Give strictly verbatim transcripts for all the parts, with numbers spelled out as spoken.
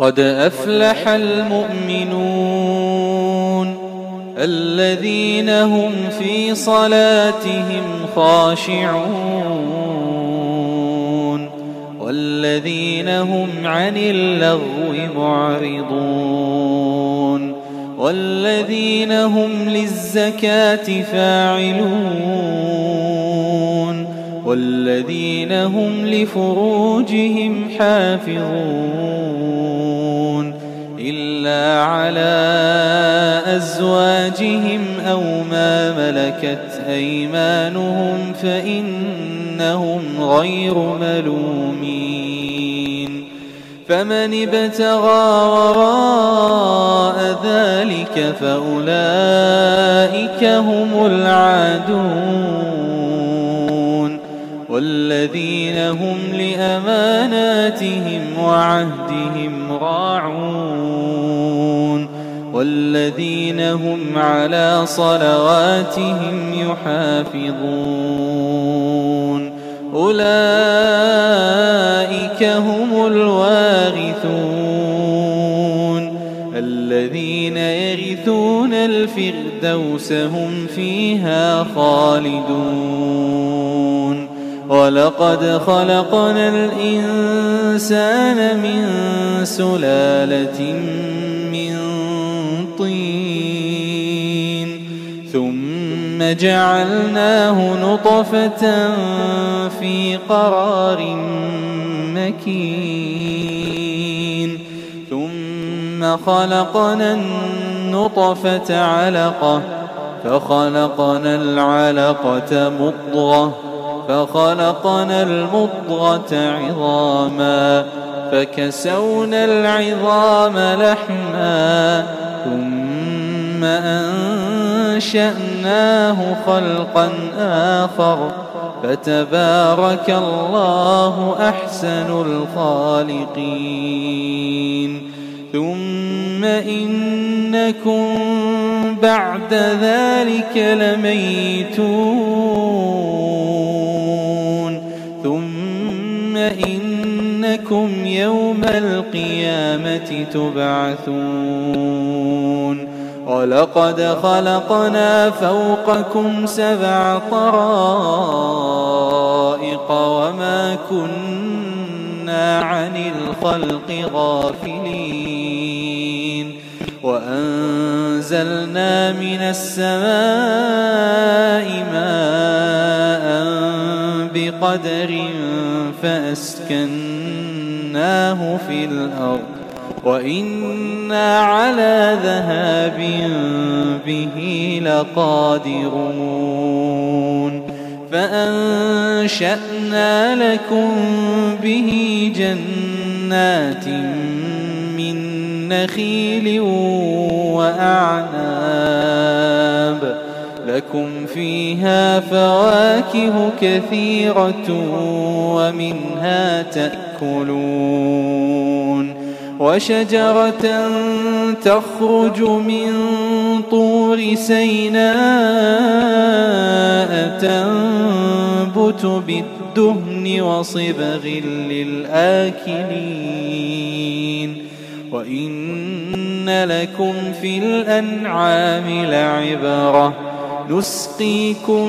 قد أفلح المؤمنون الذين هم في صلاتهم خاشعون والذين هم عن اللغو معرضون والذين هم للزكاة فاعلون والذين هم لفروجهم حافظون إلا على أزواجهم أو ما ملكت أيمانهم فإنهم غير ملومين فمن ابتغى وراء ذلك فأولئك هم العادون والذين هم لأماناتهم وعهدهم راعون والذين هم على صلواتهم يحافظون أولئك هم الوارثون الذين يرثون الفردوس هم فيها خالدون ولقد خلقنا الإنسان من سلالة من طين ثم جعلناه نطفة في قرار مكين ثم خلقنا النطفة علقة فخلقنا العلقة مضغة فخلقنا المضغة عظاما فكسونا العظام لحما ثم أنشأناه خلقا آخر فتبارك الله أحسن الخالقين ثم إنكم بعد ذلك لميتون ثم إنكم يوم القيامة تبعثون ولقد خلقنا فوقكم سبع طرائق وما كنا عن الخلق غافلين وأنزلنا من السماء ماء بقدر فأسكناه في الأرض وإنا على ذهاب به لقادرون فأنشأنا لكم به جنات من نخيل وأعناب لكم فيها فواكه كثيرة ومنها تأكلون وشجرة تخرج من طور سيناء تنبت بالدهن وصبغ للآكلين وإن لكم في الأنعام لعبرة نسقيكم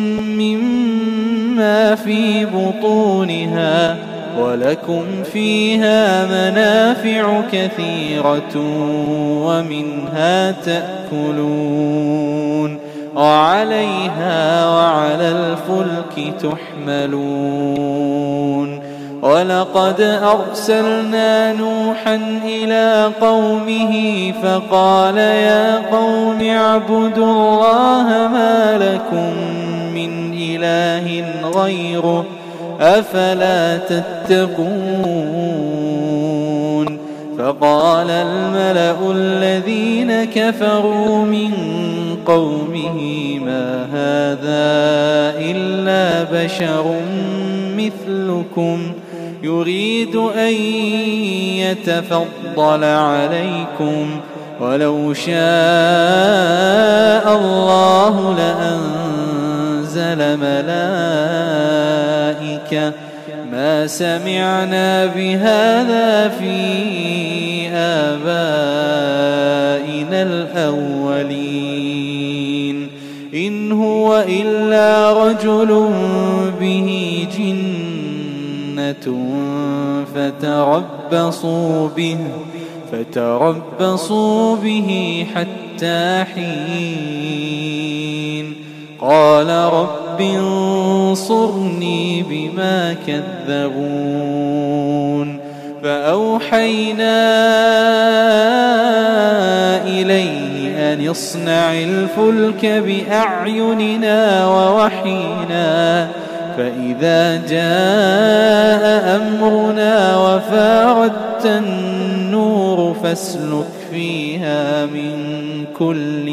مما في بطونها ولكم فيها منافع كثيرة ومنها تأكلون وعليها وعلى الفلك تحملون ولقد أرسلنا نوحا إلى قومه فقال يا قوم اعبدوا الله ما لكم من إله غيره أفلا تتقون فقال الملأ الذين كفروا من قومه ما هذا إلا بشر مثلكم يريد أن يتفضل عليكم ولو شاء الله لأنزل ملائكة ما سمعنا بهذا في رجل به جنة فتربصوا به فتربصوا به حتى حين قال رب انصرني بما كذبون فأوحينا إليه أن اصنع الفلك بأعيننا ووحينا فإذا جاء أمرنا وفاردت النور فاسلك فيها من كل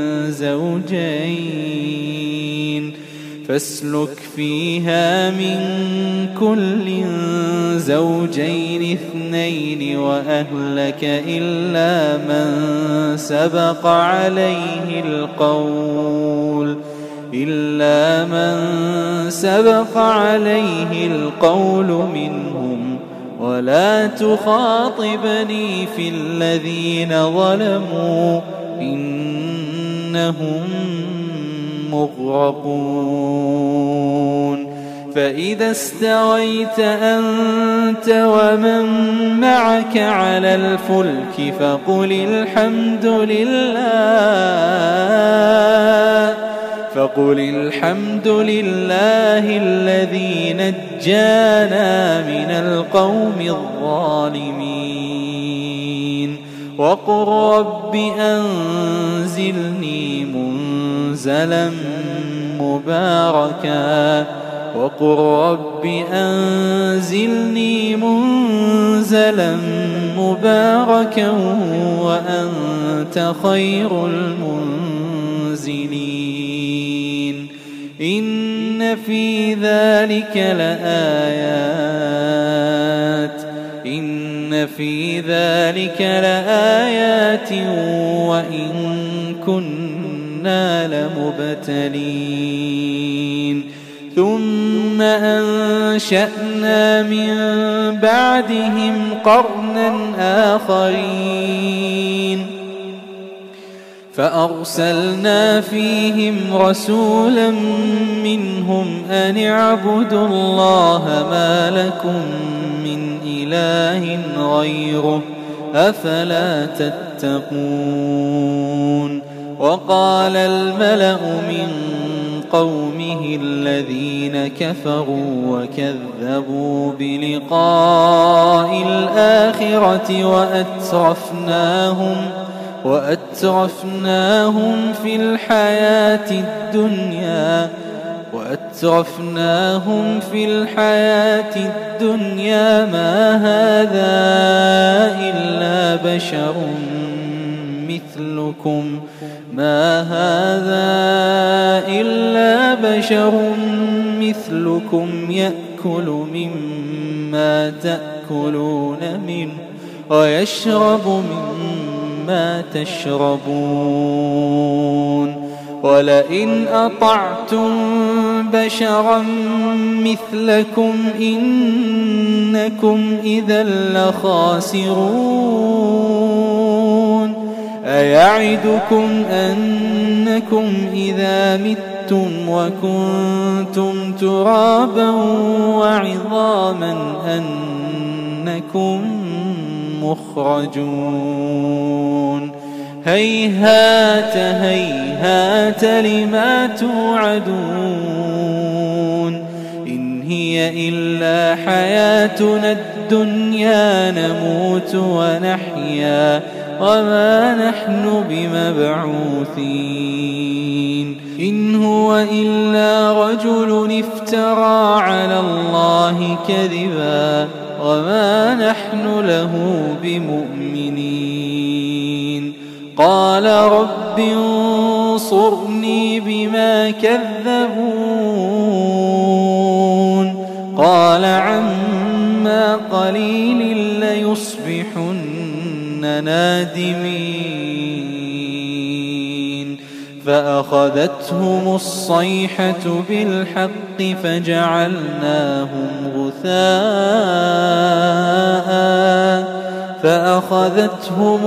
زوجين فاسلك فيها من كل زوجين اثنين وأهلك إلا من سبق عليه القول إلا من سبق عليه القول منهم ولا تخاطبني في الذين ظلموا إنهم مغرقون فإذا استويت أنت ومن معك على الفلك فقل الحمد لله فقل الحمد لله الذي نجانا من القوم الظالمين وقل رب أنزلني منزلا مباركا وقل رب أنزلني منزلا مباركا وأنت خير المنزلين إن في ذلك لآيات إن في ذلك لآيات وإن كنا لمبتلين ثم أنشأنا من بعدهم قرنا آخرين فأرسلنا فيهم رسولا منهم أن اعبدوا الله ما لكم من إله غيره أفلا تتقون وقال الملأ من قومه الذين كفروا وكذبوا بلقاء الآخرة وأترفناهم وأترفناهم في الحياة الدنيا وأترفناهم في الحياة الدنيا ما هذا إلا بشر مثلكم ما هذا إلا بشر مثلكم يأكل مما تأكلون منه ويشرب مما تشربون ولئن أطعتم بشرا مثلكم إنكم إذا لخاسرون أيعدكم أنكم إذا متم وكنتم ترابا وعظاما أنكم مخرجون هيهات هيهات لما توعدون إن هي إلا حياتنا الدنيا نموت ونحيا وما نحن بمبعوثين إن هو إلا رجل افترى على الله كذبا وما نحن له بمؤمنين قال رب انصرني بما كذبون قال عما قليل ليصبحن نادمين فأخذتهم الصيحة بالحق فجعلناهم غثاء فأخذتهم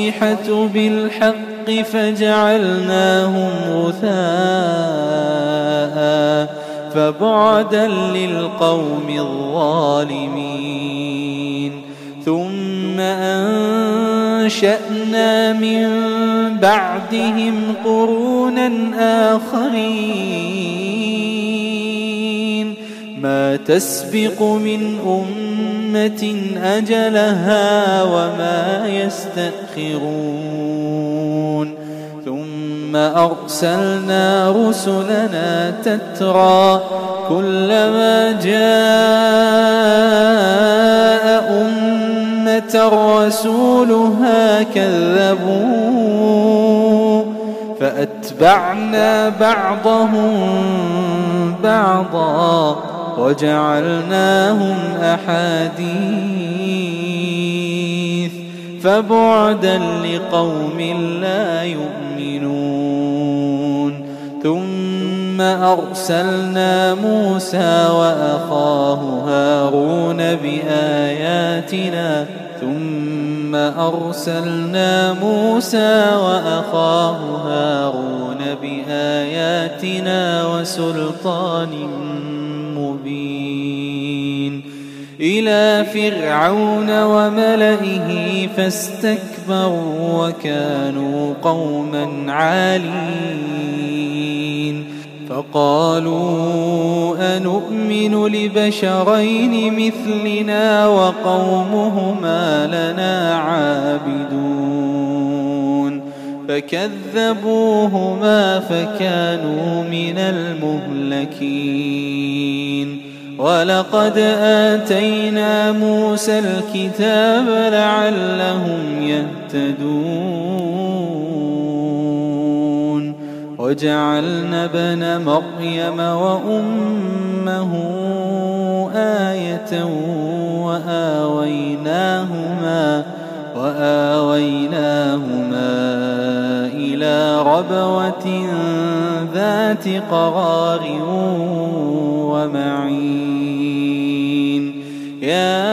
الصيحة بالحق فجعلناهم غثاء فبعدا للقوم الظالمين ثم أنشأنا من بعدهم قرونا آخرين ما تسبق من أمة أجلها وما يستأخرون ثم أرسلنا رسلنا تترى كلما جاء أمة رسولها كذبوا فأتبعنا بعضهم بعضا وجعلناهم أحاديث فبعدا لقوم لا يؤمنون ثم أرسلنا موسى وأخاه هارون بآياتنا ثم أرسلنا موسى وأخاه هارون بآياتنا وسلطان مبين إلى فرعون وملئه فاستكبروا وكانوا قوما عالين فقالوا أنؤمن لبشرين مثلنا وقومهما لنا عابدون فكذبوهما فكانوا من المهلكين ولقد آتينا موسى الكتاب لعلهم يهتدون وجعلنا ابن مريم وأمه آية وآويناهما وآويناهما إلى ربوة ذات قرار ومعين يا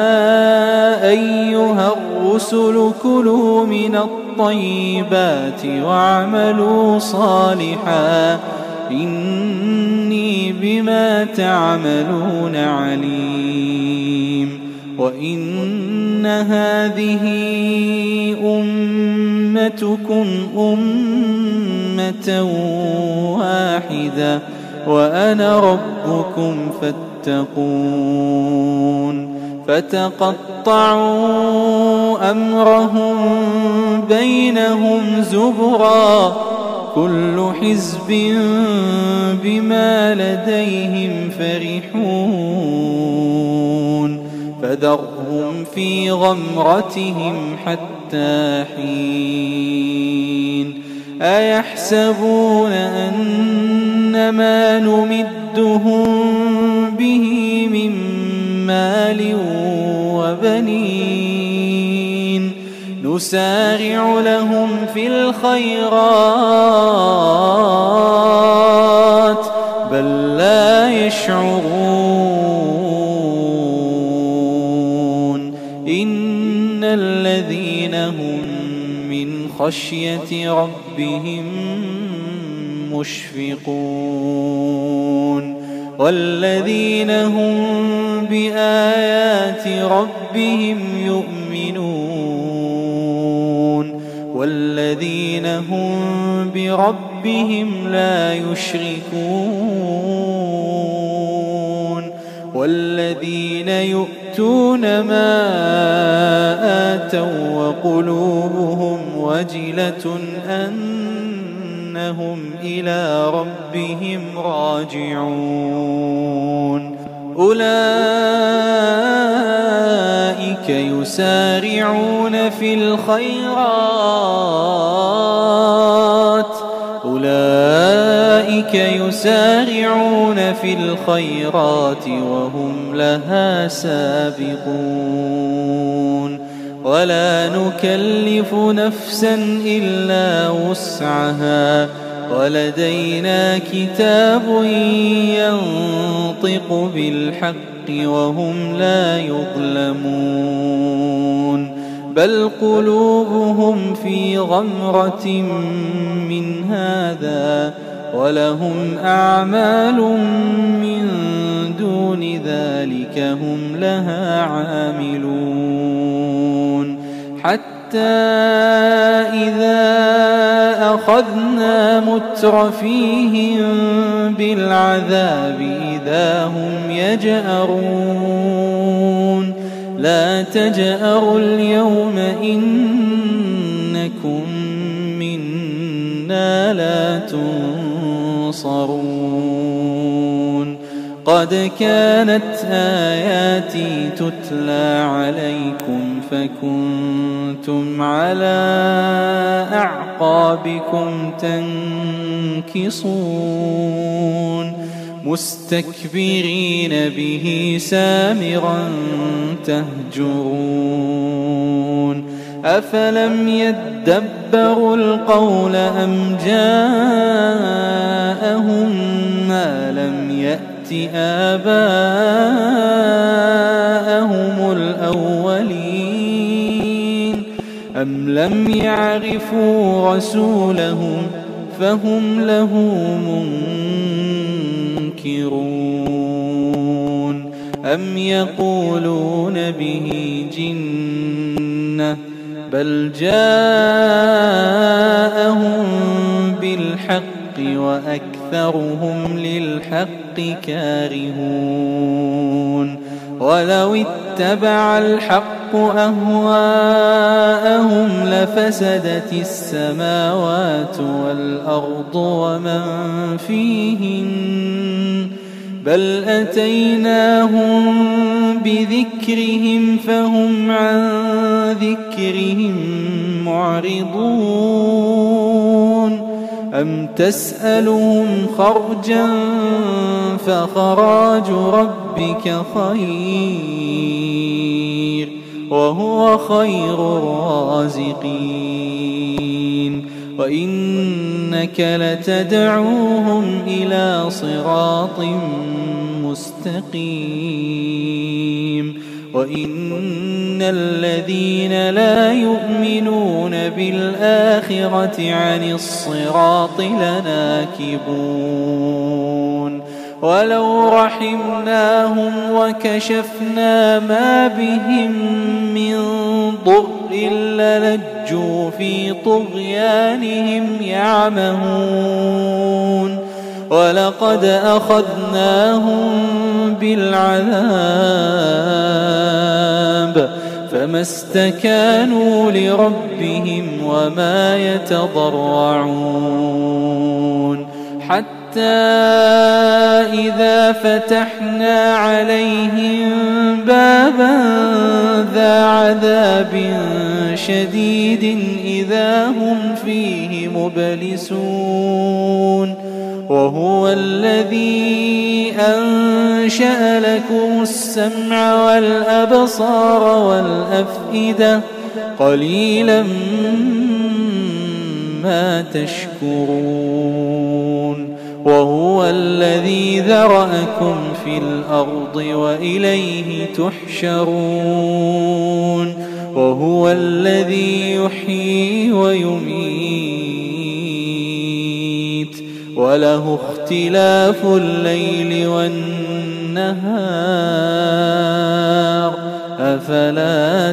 أيها الرسل كلوا من الطيبات واعملوا صالحا إني بما تعملون عليم وإن هذه أمتكم أمة واحدة وأنا ربكم فاتقون فتقطعوا أمرهم بينهم زبرا كل حزب بما لديهم فرحون فذرهم في غمرتهم حتى حين أيحسبون أن ما نمدهم به من مال وبنين نسارع لهم في الخيرات بل لا يشعرون إن الذين هم من خشية ربهم مشفقون والذين هم بآيات ربهم يؤمنون والذين هم بربهم لا يشركون والذين يؤتون ما آتوا وقلوبهم وجلة أنهم إلى ربهم راجعون أولئك يسارعون في الخيرات أولئك يسارعون في الخيرات وهم لها سابقون ولا نكلف نفسا إلا وسعها ولدينا كتاب ينطق بالحق وهم لا يظلمون بل قلوبهم في غمرة من هذا ولهم أعمال من دون ذلك هم لها عاملون حتى إذا أخذنا مترفيهم بالعذاب إذا هم يجأرون لا تجأروا اليوم إنكم منا لا تنصرون قد كانت آياتي تتلى عليكم فكنتم على أعقابكم تنكصون مستكبرين به سامرا تهجرون أفلم يدبروا القول أم جاءهم ما لم يأت آباءهم الأولين أم لم يعرفوا رسولهم فهم له منكرون أم يقولون به جنة بل جاءهم بالحق وأكثرهم للحق كارهون ولو اتبع الحق أهواءهم لفسدت السماوات والأرض ومن فيهن بل أتيناهم بذكرهم فهم عن ذكرهم معرضون أم تسألهم خرجا فخراج ربك خير وهو خير الرازقين وإنك لتدعوهم إلى صراط مستقيم وإن الذين لا يؤمنون بالآخرة عن الصراط لناكبون ولو رحمناهم وكشفنا ما بهم من ضر للجوا في طغيانهم يعمهون ولقد أخذناهم بالعذاب فما استكانوا لربهم وما يتضرعون حتى إذا فتحنا عليهم بابا ذا عذاب شديد إذا هم فيه مبلسون وهو الذي أنشأ لكم السمع والأبصار والأفئدة قليلا ما تشكرون وهو الذي ذرأكم في الأرض وإليه تحشرون وهو الذي يحيي ويميت وله اختلاف الليل والنهار أفلا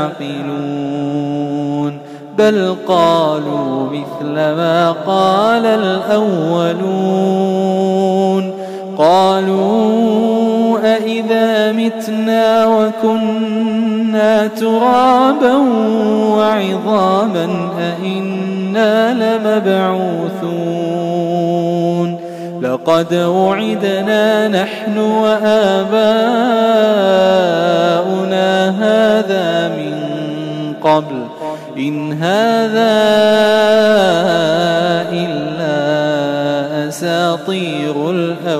تعقلون بل قالوا مثل ما قال الأولون قالوا أإذا متنا وكنا ترابا وعظاما أإنا لمبعوثون لقد وعدنا نحن وآباؤنا هذا من قبل إن هذا إلا أساطير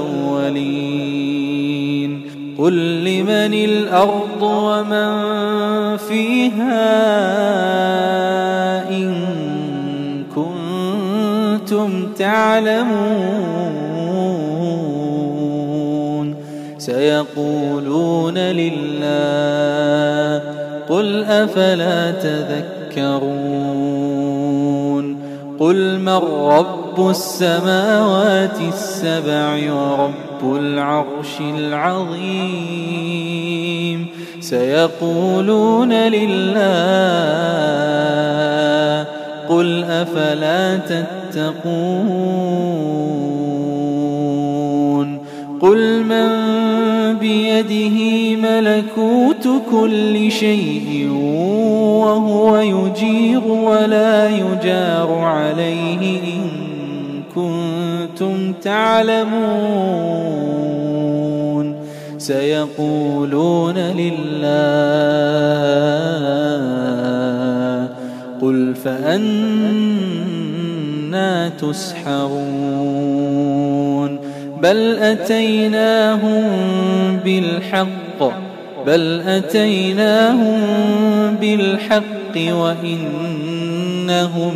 الأولين قل لمن الأرض ومن فيها إن كنتم تعلمون سيقولون لله قل أفلا تذكرون قل من رب السماوات السبع ورب العرش العظيم سيقولون لله قل أفلا تتقون قل من بيده ملكوت كل شيء وهو يجير ولا يجار عليه إن كنتم تعلمون سيقولون لله قل فأنى تسحرون بل أتيناهم بالحق بل أتيناهم بالحق وإنهم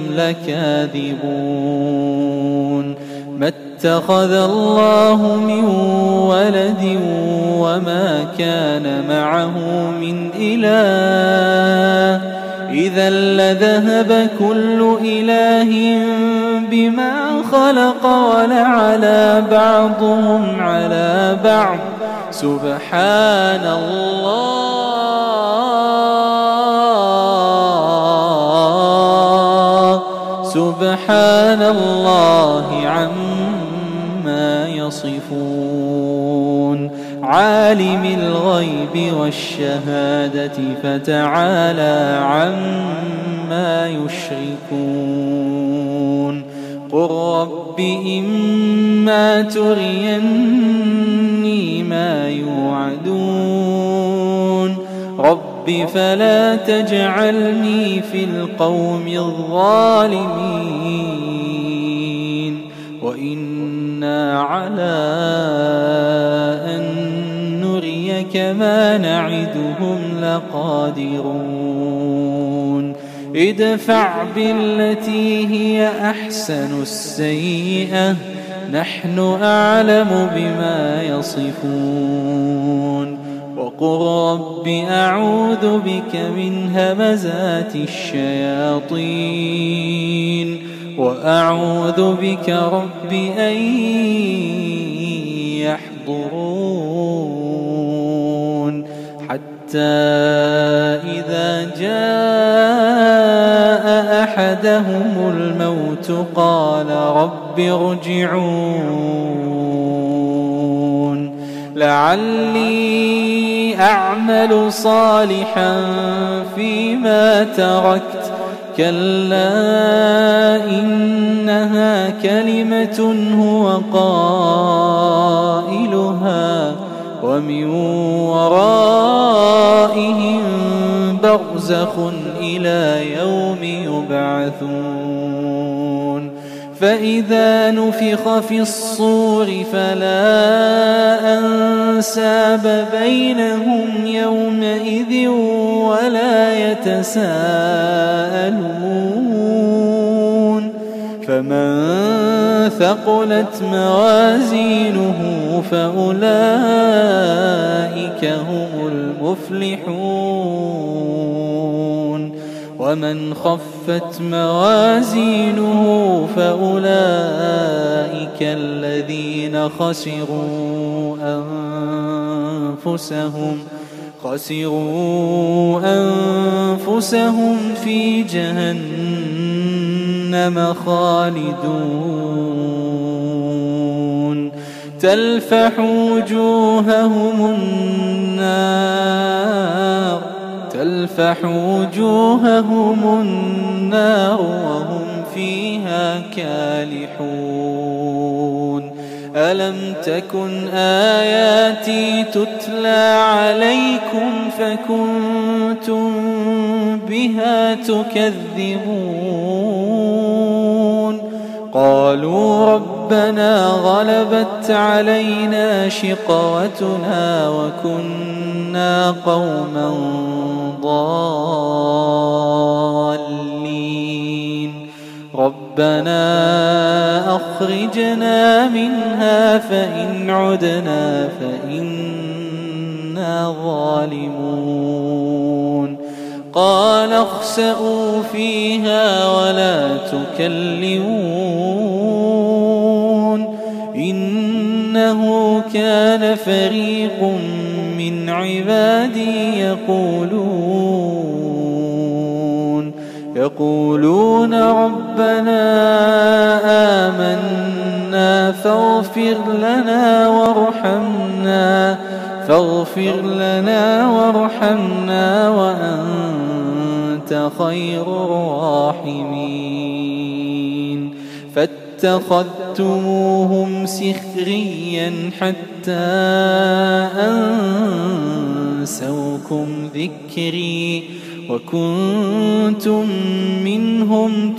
لكاذبون ما اتخذ الله من ولد وما كان معه من إله إذا لذهب كل إله بما خلق ولعلى بعضهم على بعض سبحان الله سبحان الله عما يصفون عالم الغيب والشهادة فتعالى عما يشركون قل رب إما تريني ما يوعدون رب فلا تجعلني في القوم الظالمين وإنا على أن نريك ما نعدهم لقادرون ادفع بالتي هي أحسن السيئة نحن أعلم بما يصفون وقل رب أعوذ بك من همزات الشياطين وأعوذ بك رب أن يحضرون حتى إذا جاء أحدهم الموت قال رب ارجعون لعلي أعمل صالحا فيما تركت كلا إنها كلمة هو قائلها ومن ورائهم برزخ إلى يوم يبعثون فإذا نفخ في الصور فلا أنساب بينهم يومئذ ولا يتساءلون فمن ثقلت موازينه فأولئك هم المفلحون ومن خفت موازينه فأولئك الذين خسروا أنفسهم خسروا أنفسهم في جهنم خالدون تلفح وجوههم النار تلفح وجوههم النار وهم فيها كالحون ألم تكن آياتي تتلى عليكم فكنتم بها تكذبون قالوا ربنا غلبت علينا شقوتنا وكنا قوما ضالين ربنا أخرجنا منها فإن عدنا فإنا ظالمون قال اخسئوا فيها ولا تكلمون إنه كان فريق من عبادي يقولون يقولون ربنا آمنا فاغفر لنا وارحمنا فاغفر لنا وارحمنا وأنت خير الراحمين فاتخذتموهم سخريا حتى أنسوكم ذكري وكنتم منهم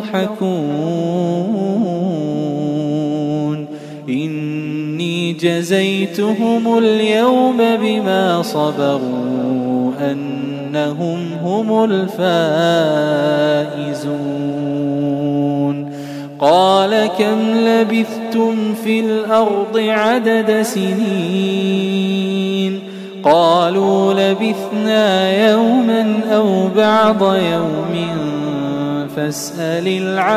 تضحكون إني جزيتهم اليوم بما صبروا أنهم هم الفائزون قال كم لبثتم في الأرض عدد سنين قالوا لبثنا يوما أو بعض يوم فاسأل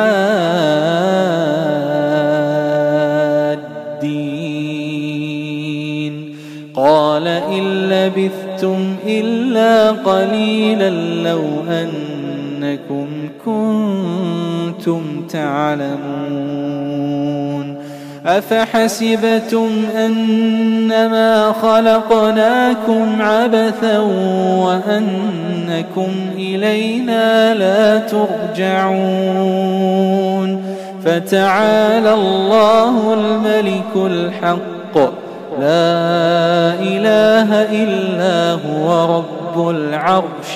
العادين قال إن لبثتم إلا قليلا لو أنكم كنتم تعلمون أفحسبتم أنما خلقناكم عبثا وأنكم إلينا لا ترجعون فتعالى الله الملك الحق لا إله إلا هو رب العرش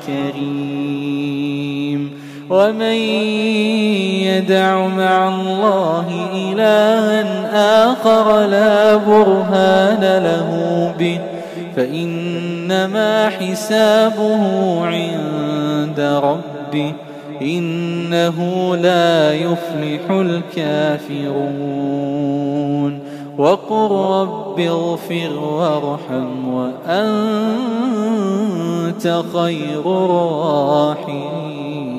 الكريم ومن يدع مع الله إلها آخر لا برهان له به فإنما حسابه عند ربه إنه لا يفلح الكافرون وقل رب اغفر وارحم وأنت خير الراحمين